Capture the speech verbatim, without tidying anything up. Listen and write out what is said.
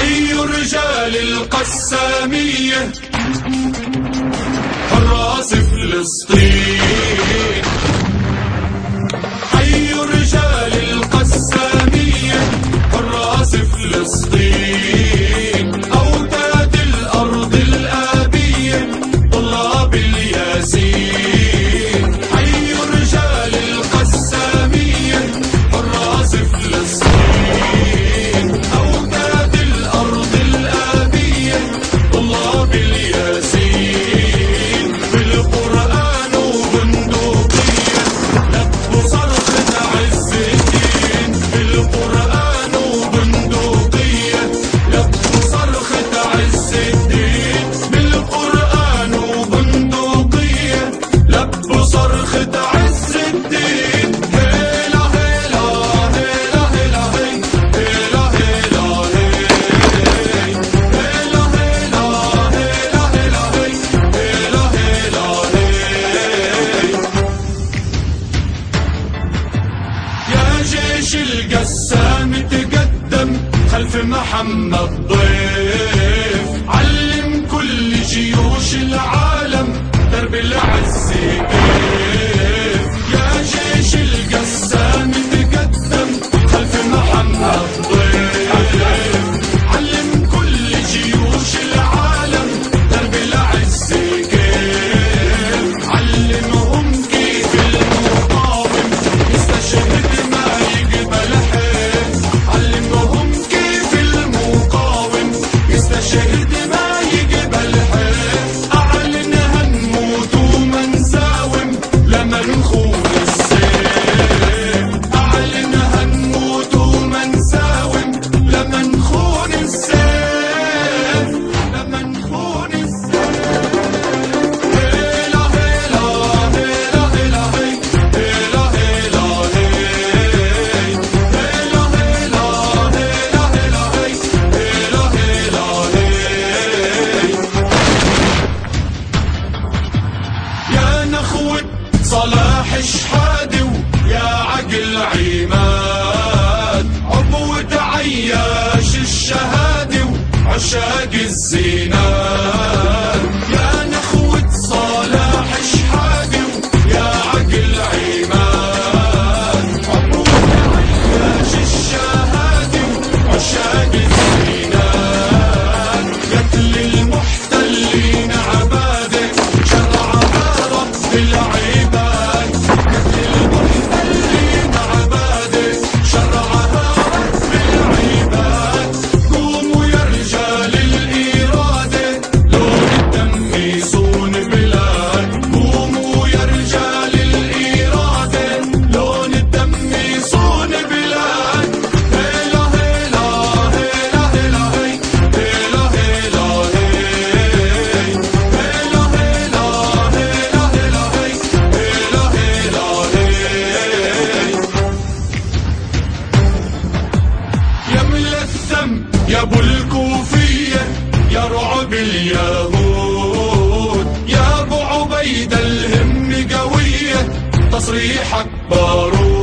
حي رجال القسامية حراس فلسطين. حي رجال القسامية حراس فلسطين. أوتاد الأرض الآبية طلاب الياسين. حي رجال القسامية حراس فلسطين. أوتاد الأرض الآبية طلاب الياسين. بالقرآن وبندقية لبوا صرخة عز الدين. بالقرآن وبندقية لبوا صرخة عز الدين. بالقرآن وبندقية لبوا صرخة عز الدين. هيلا هيلا هيلا هيلا هي هيلا هيلا هي هيلا هيلا هيلا هيلا هي هيلا هيلا هي. يا جيش القسام تقدم خلف محمد ضيف. علم كل جيوش العالم درب العز كيف. يا جيش القسام تقدم خلف محمد ضيف. علم كل جيوش العالم درب العز كيف. علمهم كيف المقاوم يستشهد ما يقبل حيف. علمهم كيف المقاوم يستشهد ما يقبل حيف. أعلن هنموت وما نساوم لما نخون السيف. أعلن هنموت وما نساوم لما نخون السيف. لما نخون السيف. هيلا هيلا هيلا هيلا هي هيلا هيلا هي هيلا هيلا هيلا هيلا هي هيلا هيلا هي. يا نخوة صلاح شحادي ويا عقل عماد. عبوة عياش الشهادي وعشاق الزينات. يا نخوة صلاح شحادي ويا عقل عماد. عبوة عياش الشهادي وعشاق الزينات. قتل المحتلين عباده شرعها رب العباد. قتل المحتلين عباده شرعها رب العباد. قوموا يا رجال الإرادة لون الدم يصون بلاد. قوموا يا رجال الإرادة لون الدم يصون بلاد. هيلا هيلا هيلا هيلا هي هيلا هيلا هي هيلا هيلا هيلا هيلا هي هيلا هيلا هي. يا ملثم يا ابو الكوفية يا رعب اليهود. يا ابو عبيدة الهم قوية تصريحك بارود.